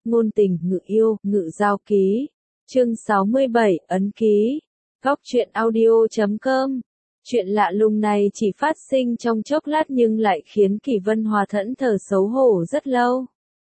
ngôn tình, ngự yêu, ngự giao ký. Chương 67, ấn ký. Góc truyện audio.com. Chuyện lạ lùng này chỉ phát sinh trong chốc lát nhưng lại khiến Kỷ Vân Hòa thẫn thờ xấu hổ rất lâu.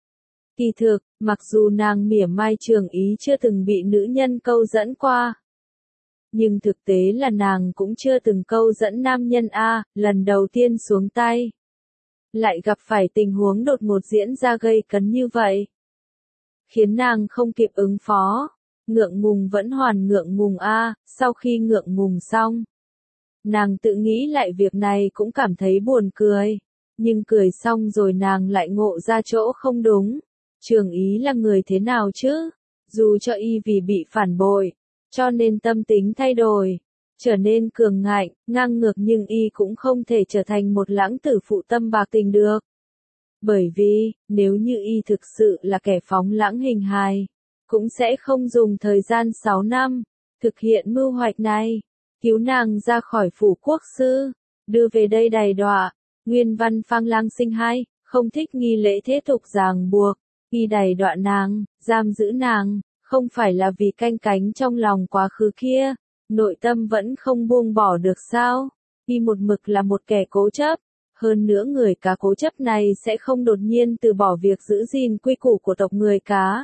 Kỳ thực, mặc dù nàng mỉa mai Trường Ý chưa từng bị nữ nhân câu dẫn qua, nhưng thực tế là nàng cũng chưa từng câu dẫn nam nhân a, lần đầu tiên xuống tay lại gặp phải tình huống đột ngột diễn ra gây cấn như vậy, khiến nàng không kịp ứng phó, ngượng ngùng vẫn hoàn ngượng ngùng a. Sau khi ngượng ngùng xong, nàng tự nghĩ lại việc này cũng cảm thấy buồn cười, nhưng cười xong rồi nàng lại ngộ ra chỗ không đúng. Trường Ý là người thế nào chứ? Dù cho y vì bị phản bội, cho nên tâm tính thay đổi, trở nên cường ngạnh, ngang ngược, nhưng y cũng không thể trở thành một lãng tử phụ tâm bạc tình được. Bởi vì, nếu như y thực sự là kẻ phóng lãng hình hài, cũng sẽ không dùng thời gian 6 năm, thực hiện mưu hoạch này, cứu nàng ra khỏi phủ quốc sư, đưa về đây đày đọa. Nguyên văn: Phang Lang sinh hai, không thích nghi lễ thế tục ràng buộc, y đày đọa nàng, giam giữ nàng, không phải là vì canh cánh trong lòng quá khứ kia, nội tâm vẫn không buông bỏ được sao? Y một mực là một kẻ cố chấp, hơn nữa người cá cố chấp này sẽ không đột nhiên từ bỏ việc giữ gìn quy củ của tộc người cá,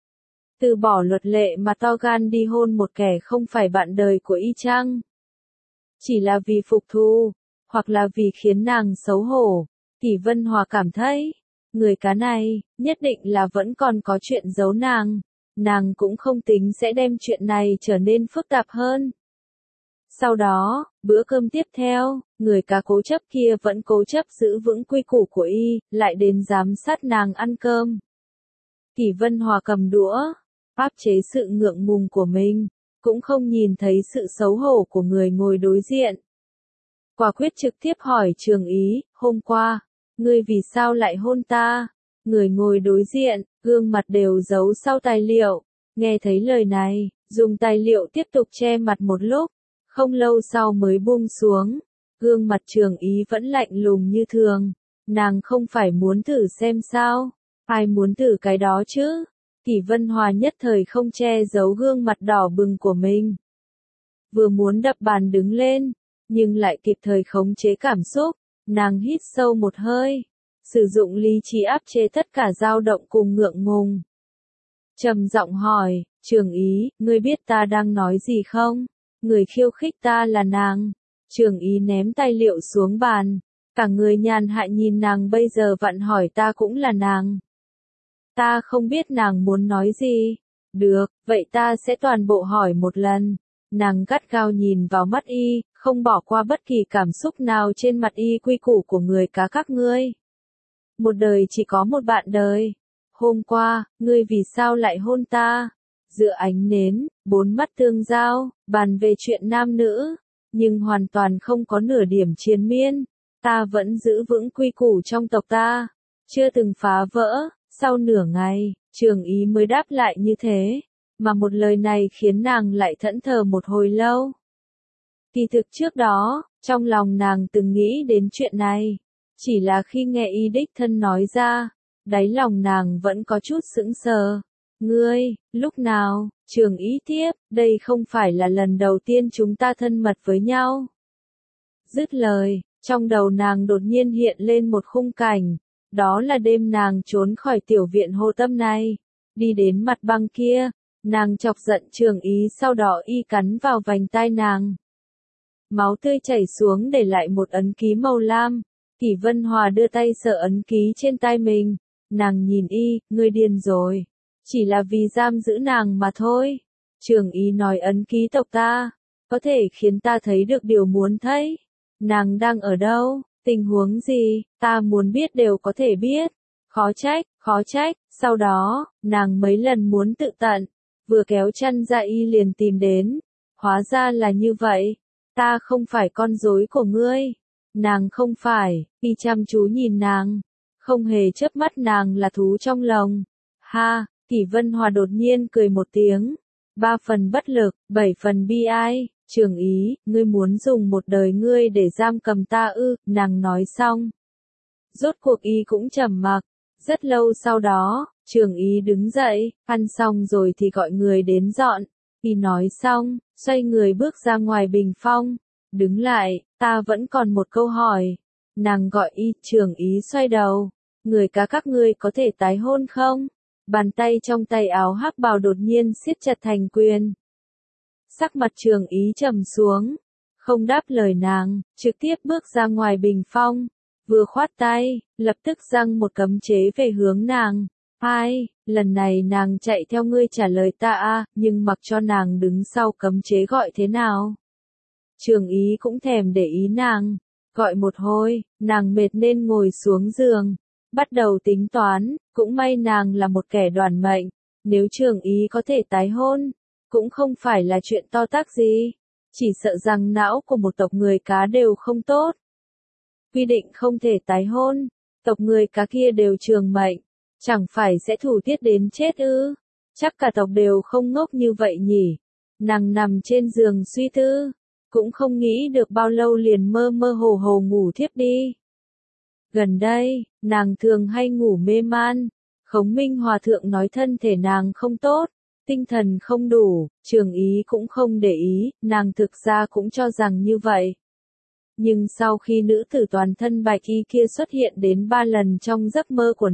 từ bỏ luật lệ mà to gan đi hôn một kẻ không phải bạn đời của y chăng? Chỉ là vì phục thù, hoặc là vì khiến nàng xấu hổ. Kỷ Vân Hòa cảm thấy, người cá này, nhất định là vẫn còn có chuyện giấu nàng cũng không tính sẽ đem chuyện này trở nên phức tạp hơn. Sau đó, bữa cơm tiếp theo, người cá cố chấp kia vẫn cố chấp giữ vững quy củ của y, lại đến giám sát nàng ăn cơm. Kỷ Vân Hòa cầm đũa, áp chế sự ngượng ngùng của mình, cũng không nhìn thấy sự xấu hổ của người ngồi đối diện. Quả quyết trực tiếp hỏi Trường Ý, hôm qua, ngươi vì sao lại hôn ta? Người ngồi đối diện, gương mặt đều giấu sau tài liệu, nghe thấy lời này, dùng tài liệu tiếp tục che mặt một lúc, không lâu sau mới buông xuống. Gương mặt Trường Ý vẫn lạnh lùng như thường, nàng không phải muốn thử xem sao? Ai muốn thử cái đó chứ? Kỷ Vân Hòa nhất thời không che giấu gương mặt đỏ bừng của mình, vừa muốn đập bàn đứng lên, nhưng lại kịp thời khống chế cảm xúc, nàng hít sâu một hơi, sử dụng lý trí áp chế tất cả dao động cùng ngượng ngùng. Trầm giọng hỏi, Trường Ý, ngươi biết ta đang nói gì không? Người khiêu khích ta là nàng. Trường Ý ném tài liệu xuống bàn, cả người nhàn hạ nhìn nàng, bây giờ vặn hỏi ta cũng là nàng. Ta không biết nàng muốn nói gì. Được, vậy ta sẽ toàn bộ hỏi một lần. Nàng gắt gao nhìn vào mắt y, không bỏ qua bất kỳ cảm xúc nào trên mặt y. Quy củ của người cá các ngươi, một đời chỉ có một bạn đời. Hôm qua, ngươi vì sao lại hôn ta? Giữa ánh nến, bốn mắt tương giao, bàn về chuyện nam nữ, nhưng hoàn toàn không có nửa điểm triền miên. Ta vẫn giữ vững quy củ trong tộc ta, chưa từng phá vỡ. Sau nửa ngày, Trường Ý mới đáp lại như thế, mà một lời này khiến nàng lại thẫn thờ một hồi lâu. Kỳ thực trước đó, trong lòng nàng từng nghĩ đến chuyện này, chỉ là khi nghe y đích thân nói ra, đáy lòng nàng vẫn có chút sững sờ. Ngươi, lúc nào? Trường Ý tiếp, đây không phải là lần đầu tiên chúng ta thân mật với nhau. Dứt lời, trong đầu nàng đột nhiên hiện lên một khung cảnh, đó là đêm nàng trốn khỏi tiểu viện Hồ Tâm này, đi đến mặt băng kia, nàng chọc giận Trường Ý, sau đó y cắn vào vành tai nàng. Máu tươi chảy xuống để lại một ấn ký màu lam. Kỷ Vân Hòa đưa tay sờ ấn ký trên tai mình, nàng nhìn y, ngươi điên rồi, chỉ là vì giam giữ nàng mà thôi. Trường Ý nói ấn ký tộc ta, có thể khiến ta thấy được điều muốn thấy. Nàng đang ở đâu? Tình huống gì? Ta muốn biết đều có thể biết. Khó trách. Sau đó, nàng mấy lần muốn tự tận, vừa kéo chăn ra y liền tìm đến. Hóa ra là như vậy. Ta không phải con rối của ngươi. Nàng không phải. Y chăm chú nhìn nàng, không hề chớp mắt, nàng là thú trong lồng. Ha, Kỷ Vân Hòa đột nhiên cười một tiếng. 3 phần bất lực, 7 phần bi ai. Trường Ý, ngươi muốn dùng một đời ngươi để giam cầm ta ư? Nàng nói xong, rốt cuộc y cũng trầm mặc. Rất lâu sau đó, Trường Ý đứng dậy, ăn xong rồi thì gọi người đến dọn. Y nói xong, xoay người bước ra ngoài bình phong. Đứng lại, ta vẫn còn một câu hỏi. Nàng gọi Y. Trường Ý xoay đầu. Người cá các ngươi có thể tái hôn không? Bàn tay trong tay áo hắc bào đột nhiên siết chặt thành quyền. Sắc mặt Trường Ý trầm xuống. Không đáp lời nàng, trực tiếp bước ra ngoài bình phong. Vừa khoát tay, lập tức giăng một cấm chế về hướng nàng. Ai, lần này nàng chạy theo ngươi trả lời ta a, nhưng mặc cho nàng đứng sau cấm chế gọi thế nào. Trường Ý cũng thèm để ý nàng. Gọi một hồi, nàng mệt nên ngồi xuống giường. Bắt đầu tính toán, cũng may nàng là một kẻ đoản mệnh. Nếu Trường Ý có thể tái hôn, cũng không phải là chuyện to tát gì. Chỉ sợ rằng não của một tộc người cá đều không tốt. Quy định không thể tái hôn, tộc người cá kia đều trường mệnh. Chẳng phải sẽ thủ tiết đến chết ư? Chắc cả tộc đều không ngốc như vậy nhỉ. Nàng nằm trên giường suy tư, cũng không nghĩ được bao lâu liền mơ mơ hồ hồ ngủ thiếp đi. Gần đây, nàng thường hay ngủ mê man. Khổng Minh Hòa thượng nói thân thể nàng không tốt, tinh thần không đủ, Trường Ý cũng không để ý, nàng thực ra cũng cho rằng như vậy. Nhưng sau khi nữ tử toàn thân bạch y kia xuất hiện đến 3 lần trong giấc mơ của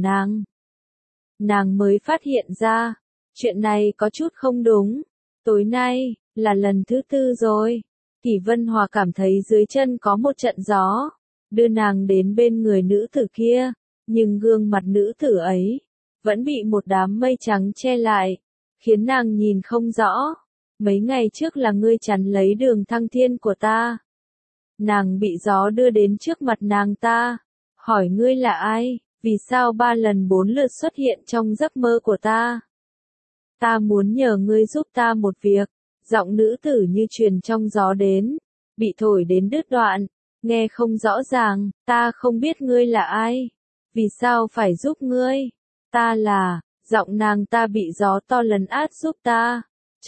nàng mới phát hiện ra, chuyện này có chút không đúng. Tối nay, là lần thứ 4 rồi. Kỷ Vân Hòa cảm thấy dưới chân có một trận gió, đưa nàng đến bên người nữ tử kia, nhưng gương mặt nữ tử ấy, vẫn bị một đám mây trắng che lại, khiến nàng nhìn không rõ. Mấy ngày trước là ngươi chắn lấy đường thăng thiên của ta. Nàng bị gió đưa đến trước mặt nàng ta, hỏi ngươi là ai, vì sao 3 lần 4 lượt xuất hiện trong giấc mơ của ta. Ta muốn nhờ ngươi giúp ta một việc. Giọng nữ tử như truyền trong gió đến, bị thổi đến đứt đoạn, nghe không rõ ràng. Ta không biết ngươi là ai, vì sao phải giúp ngươi. Ta là, giọng nàng ta bị gió to lấn át giúp ta.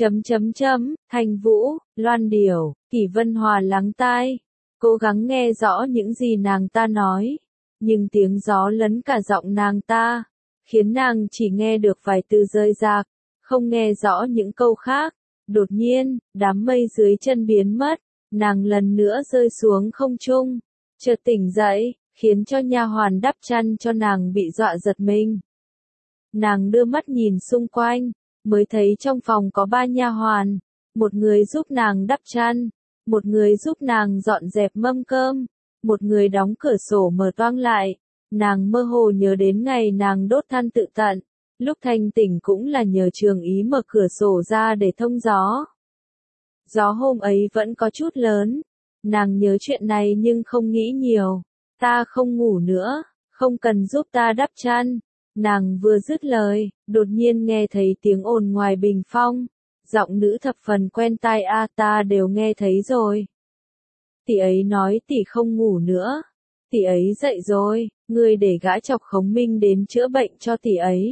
Thanh Vũ, Loan Điểu. Kỷ Vân Hòa lắng tai, cố gắng nghe rõ những gì nàng ta nói, nhưng tiếng gió lấn cả giọng nàng ta, khiến nàng chỉ nghe được vài từ rơi rạc, không nghe rõ những câu khác. Đột nhiên, đám mây dưới chân biến mất, nàng lần nữa rơi xuống không trung, chợt tỉnh dậy, khiến cho nha hoàn đắp chăn cho nàng bị dọa giật mình. Nàng đưa mắt nhìn xung quanh, mới thấy trong phòng có 3 nha hoàn, một người giúp nàng đắp chăn, một người giúp nàng dọn dẹp mâm cơm, một người đóng cửa sổ mở toang lại. Nàng mơ hồ nhớ đến ngày nàng đốt than tự tận, lúc thanh tỉnh cũng là nhờ Trường Ý mở cửa sổ ra để thông gió. Gió hôm ấy vẫn có chút lớn, nàng nhớ chuyện này nhưng không nghĩ nhiều. Ta không ngủ nữa, không cần giúp ta đắp chăn. Nàng vừa dứt lời, đột nhiên nghe thấy tiếng ồn ngoài bình phong. Giọng nữ thập phần quen tai ta đều nghe thấy rồi. Tỷ ấy nói tỷ không ngủ nữa. Tỷ ấy dậy rồi, ngươi để gã chọc Khổng Minh đến chữa bệnh cho tỷ ấy.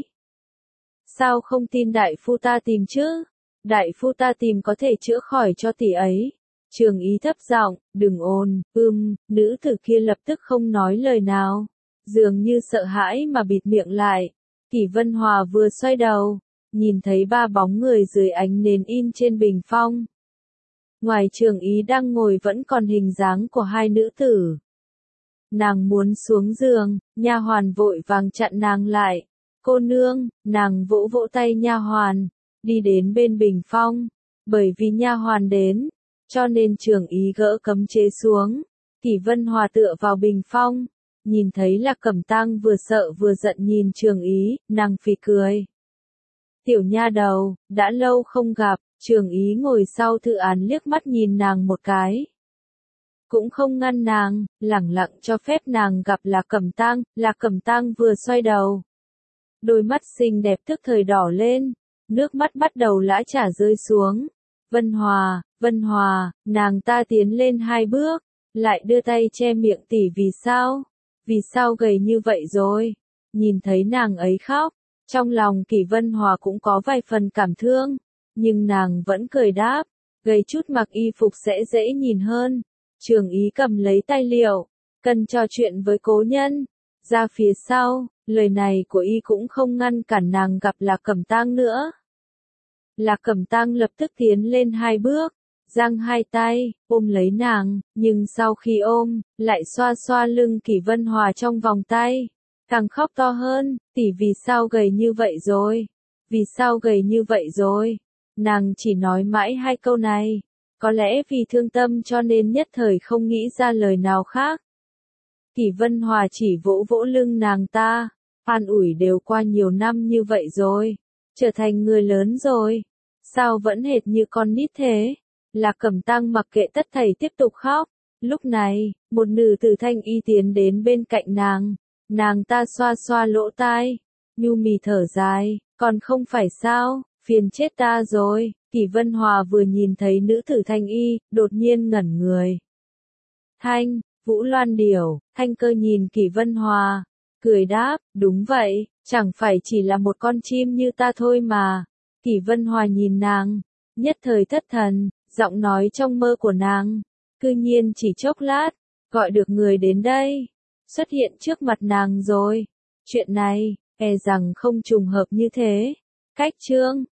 Sao không tin đại phu ta tìm chứ? Đại phu ta tìm có thể chữa khỏi cho tỷ ấy. Trường Ý thấp giọng, đừng ồn, nữ tử kia lập tức không nói lời nào, dường như sợ hãi mà bịt miệng lại. Kỷ Vân Hòa vừa xoay đầu, nhìn thấy 3 bóng người dưới ánh nến in trên bình phong. Ngoài Trường Ý đang ngồi vẫn còn hình dáng của 2 nữ tử. Nàng muốn xuống giường, nha hoàn vội vàng chặn nàng lại. Cô nương, nàng vỗ vỗ tay nha hoàn, đi đến bên bình phong. Bởi vì nha hoàn đến, cho nên Trường Ý gỡ cấm chế xuống. Kỷ Vân Hòa tựa vào bình phong, nhìn thấy là Cẩm Tang vừa sợ vừa giận nhìn Trường Ý, nàng phì cười. Tiểu nha đầu, đã lâu không gặp. Trường Ý ngồi sau thư án liếc mắt nhìn nàng một cái, cũng không ngăn nàng, lẳng lặng cho phép nàng gặp là Cẩm Tang. Là Cẩm Tang vừa xoay đầu, đôi mắt xinh đẹp tức thời đỏ lên, nước mắt bắt đầu lã chả rơi xuống. Vân Hòa, nàng ta tiến lên 2 bước, lại đưa tay che miệng tỷ. Vì sao gầy như vậy rồi? Nhìn thấy nàng ấy khóc, trong lòng Kỷ Vân Hòa cũng có vài phần cảm thương, nhưng nàng vẫn cười đáp, gầy chút mặc y phục sẽ dễ nhìn hơn. Trường Ý cầm lấy tài liệu, cần trò chuyện với cố nhân. ra phía sau, lời này của y cũng không ngăn cản nàng gặp Lạc Cẩm Tang nữa. Lạc Cẩm Tang lập tức tiến lên 2 bước, giang 2 tay, ôm lấy nàng, nhưng sau khi ôm, lại xoa xoa lưng Kỷ Vân Hòa trong vòng tay. Càng khóc to hơn, tỷ vì sao gầy như vậy rồi? Vì sao gầy như vậy rồi? Nàng chỉ nói mãi 2 câu này. Có lẽ vì thương tâm cho nên nhất thời không nghĩ ra lời nào khác. Kỷ Vân Hòa chỉ vỗ vỗ lưng nàng ta, an ủi đều qua nhiều năm như vậy rồi, trở thành người lớn rồi, sao vẫn hệt như con nít thế? Lạc Cẩm Tang mặc kệ tất thảy tiếp tục khóc. Lúc này, một nữ tử thanh y tiến đến bên cạnh nàng ta xoa xoa lỗ tai, nhu mì thở dài, còn không phải sao, phiền chết ta rồi. Kỷ Vân Hòa vừa nhìn thấy nữ tử thanh y, đột nhiên ngẩn người. Thanh, Vũ Loan Điểu, Thanh Cơ nhìn Kỷ Vân Hòa, cười đáp, đúng vậy, chẳng phải chỉ là một con chim như ta thôi mà. Kỷ Vân Hòa nhìn nàng, nhất thời thất thần, giọng nói trong mơ của nàng, cư nhiên chỉ chốc lát, gọi được người đến đây, xuất hiện trước mặt nàng rồi. Chuyện này, e rằng không trùng hợp như thế. Cách chương